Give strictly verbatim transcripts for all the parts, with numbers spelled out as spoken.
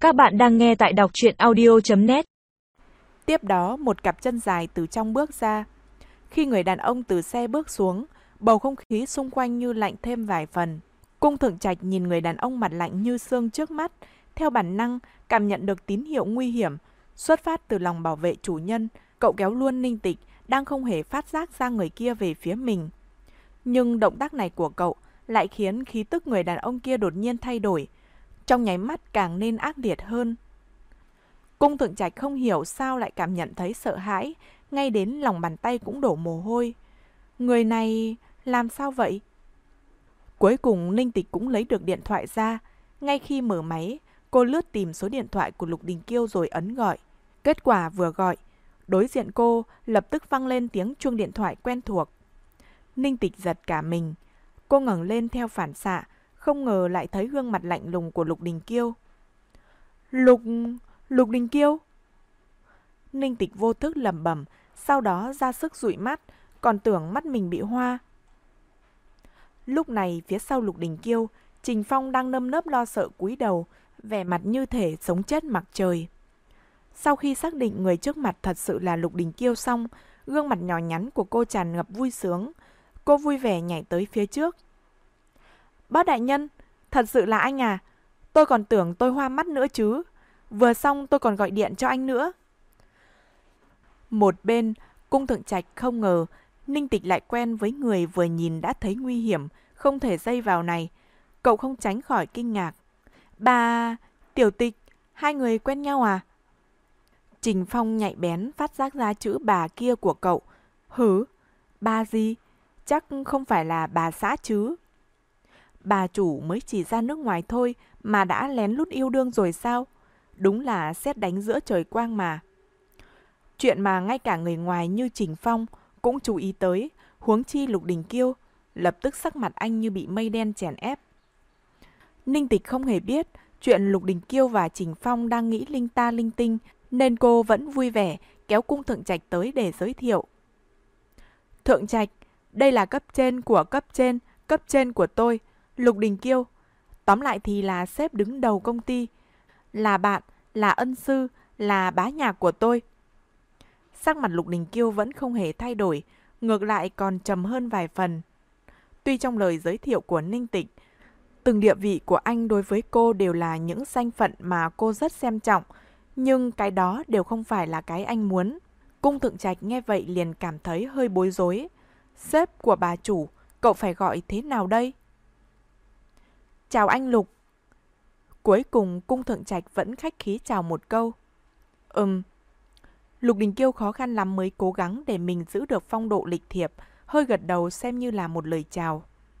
Các bạn đang nghe tại đọc truyện audio chấm net. Tiếp đó, một cặp chân dài từ trong bước ra. Khi người đàn ông từ xe bước xuống, bầu không khí xung quanh như lạnh thêm vài phần. Cung Thượng Trạch nhìn người đàn ông mặt lạnh như xương trước mắt, theo bản năng cảm nhận được tín hiệu nguy hiểm, xuất phát từ lòng bảo vệ chủ nhân, cậu kéo luôn Ninh Tịch đang không hề phát giác ra người kia về phía mình. Nhưng động tác này của cậu lại khiến khí tức người đàn ông kia đột nhiên thay đổi, trong nháy mắt càng nên ác liệt hơn. Cung Thượng Trạch không hiểu sao lại cảm nhận thấy sợ hãi, ngay đến lòng bàn tay cũng đổ mồ hôi. Người này làm sao vậy? Cuối cùng Ninh Tịch cũng lấy được điện thoại ra. Ngay khi mở máy, cô lướt tìm số điện thoại của Lục Đình Kiêu rồi ấn gọi. Kết quả vừa gọi, đối diện cô lập tức vang lên tiếng chuông điện thoại quen thuộc. Ninh Tịch giật cả mình. Cô ngẩng lên theo phản xạ, không ngờ lại thấy gương mặt lạnh lùng của Lục Đình Kiêu. Lục... Lục Đình Kiêu? Ninh Tịch vô thức lẩm bẩm, sau đó ra sức dụi mắt, còn tưởng mắt mình bị hoa. Lúc này phía sau Lục Đình Kiêu, Trình Phong đang nơm nớp lo sợ cúi đầu, vẻ mặt như thể sống chết mặc trời. Sau khi xác định người trước mặt thật sự là Lục Đình Kiêu xong, gương mặt nhỏ nhắn của cô tràn ngập vui sướng. Cô vui vẻ nhảy tới phía trước. Bác đại nhân, thật sự là anh à? Tôi còn tưởng tôi hoa mắt nữa chứ. Vừa xong tôi còn gọi điện cho anh nữa. Một bên, Cung Thượng Trạch không ngờ Ninh Tịch lại quen với người vừa nhìn đã thấy nguy hiểm, không thể dây vào này. Cậu không tránh khỏi kinh ngạc. Bà... Tiểu Tịch, hai người quen nhau à? Trình Phong nhạy bén phát giác ra chữ bà kia của cậu. Hử? Bà gì? Chắc không phải là bà xã chứ? Bà chủ mới chỉ ra nước ngoài thôi mà đã lén lút yêu đương rồi sao? Đúng là sét đánh giữa trời quang mà. Chuyện mà ngay cả người ngoài như Trình Phong cũng chú ý tới, huống chi Lục Đình Kiêu, lập tức sắc mặt anh như bị mây đen chèn ép. Ninh Tịch không hề biết chuyện Lục Đình Kiêu và Trình Phong đang nghĩ linh ta linh tinh, nên cô vẫn vui vẻ kéo Cung Thượng Trạch tới để giới thiệu. Thượng Trạch, đây là cấp trên của cấp trên, cấp trên của tôi, Lục Đình Kiêu. Tóm lại thì là sếp đứng đầu công ty, là bạn, là ân sư, là bá nhạc của tôi. Sắc mặt Lục Đình Kiêu vẫn không hề thay đổi, ngược lại còn trầm hơn vài phần. Tuy trong lời giới thiệu của Ninh Tịch, từng địa vị của anh đối với cô đều là những danh phận mà cô rất xem trọng, nhưng cái đó đều không phải là cái anh muốn. Cung Thượng Trạch nghe vậy liền cảm thấy hơi bối rối. Sếp của bà chủ, cậu phải gọi thế nào đây? Chào anh Lục. Cuối cùng Cung Thượng Trạch vẫn khách khí chào một câu. Ừm. Lục Đình Kiêu khó khăn lắm mới cố gắng để mình giữ được phong độ lịch thiệp, hơi gật đầu xem như là một lời chào.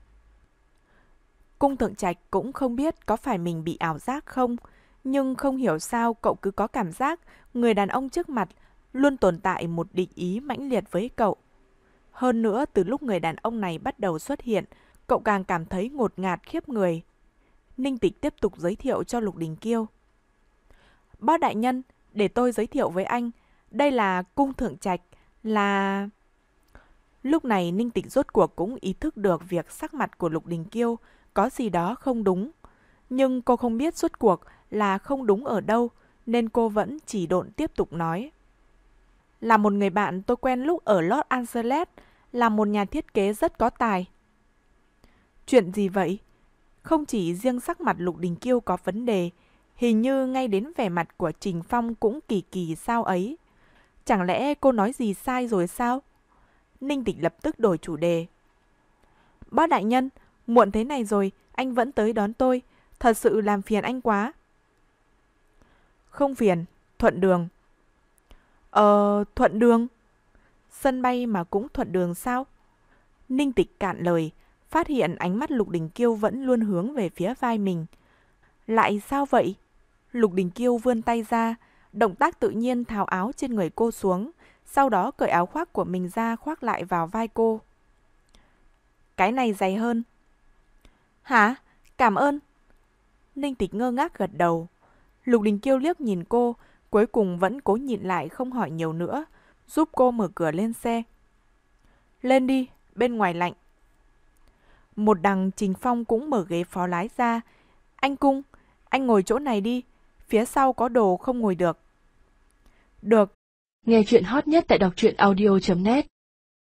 Cung Thượng Trạch cũng không biết có phải mình bị ảo giác không, nhưng không hiểu sao cậu cứ có cảm giác người đàn ông trước mặt luôn tồn tại một địch ý mãnh liệt với cậu. Hơn nữa, từ lúc người đàn ông này bắt đầu xuất hiện, cậu càng cảm thấy ngột ngạt khiếp người. Ninh Tịch tiếp tục giới thiệu cho Lục Đình Kiêu. Bác đại nhân, để tôi giới thiệu với anh, đây là Cung Thượng Trạch, là... Lúc này Ninh Tịch rốt cuộc cũng ý thức được việc sắc mặt của Lục Đình Kiêu có gì đó không đúng. Nhưng cô không biết rốt cuộc là không đúng ở đâu, nên cô vẫn chỉ độn tiếp tục nói. Là một người bạn tôi quen lúc ở Los Angeles, là một nhà thiết kế rất có tài. Chuyện gì vậy? Không chỉ riêng sắc mặt Lục Đình Kiêu có vấn đề, hình như ngay đến vẻ mặt của Trình Phong cũng kỳ kỳ sao ấy. Chẳng lẽ cô nói gì sai rồi sao? Ninh Tịch lập tức đổi chủ đề. Bác đại nhân, muộn thế này rồi, anh vẫn tới đón tôi, thật sự làm phiền anh quá. Không phiền, thuận đường. Ờ, thuận đường? Sân bay mà cũng thuận đường sao? Ninh Tịch cạn lời, phát hiện ánh mắt Lục Đình Kiêu vẫn luôn hướng về phía vai mình. Lại sao vậy? Lục Đình Kiêu vươn tay ra, động tác tự nhiên tháo áo trên người cô xuống, sau đó cởi áo khoác của mình ra khoác lại vào vai cô. Cái này dày hơn. Hả? Cảm ơn. Ninh Tịch ngơ ngác gật đầu. Lục Đình Kiêu liếc nhìn cô, cuối cùng vẫn cố nhịn lại không hỏi nhiều nữa, giúp cô mở cửa lên xe. Lên đi, bên ngoài lạnh. Một đằng Trình Phong cũng mở ghế phó lái ra. Anh Cung, anh ngồi chỗ này đi. phía sau có đồ không ngồi được. Được. Nghe chuyện hot nhất tại đọc truyện audio chấm net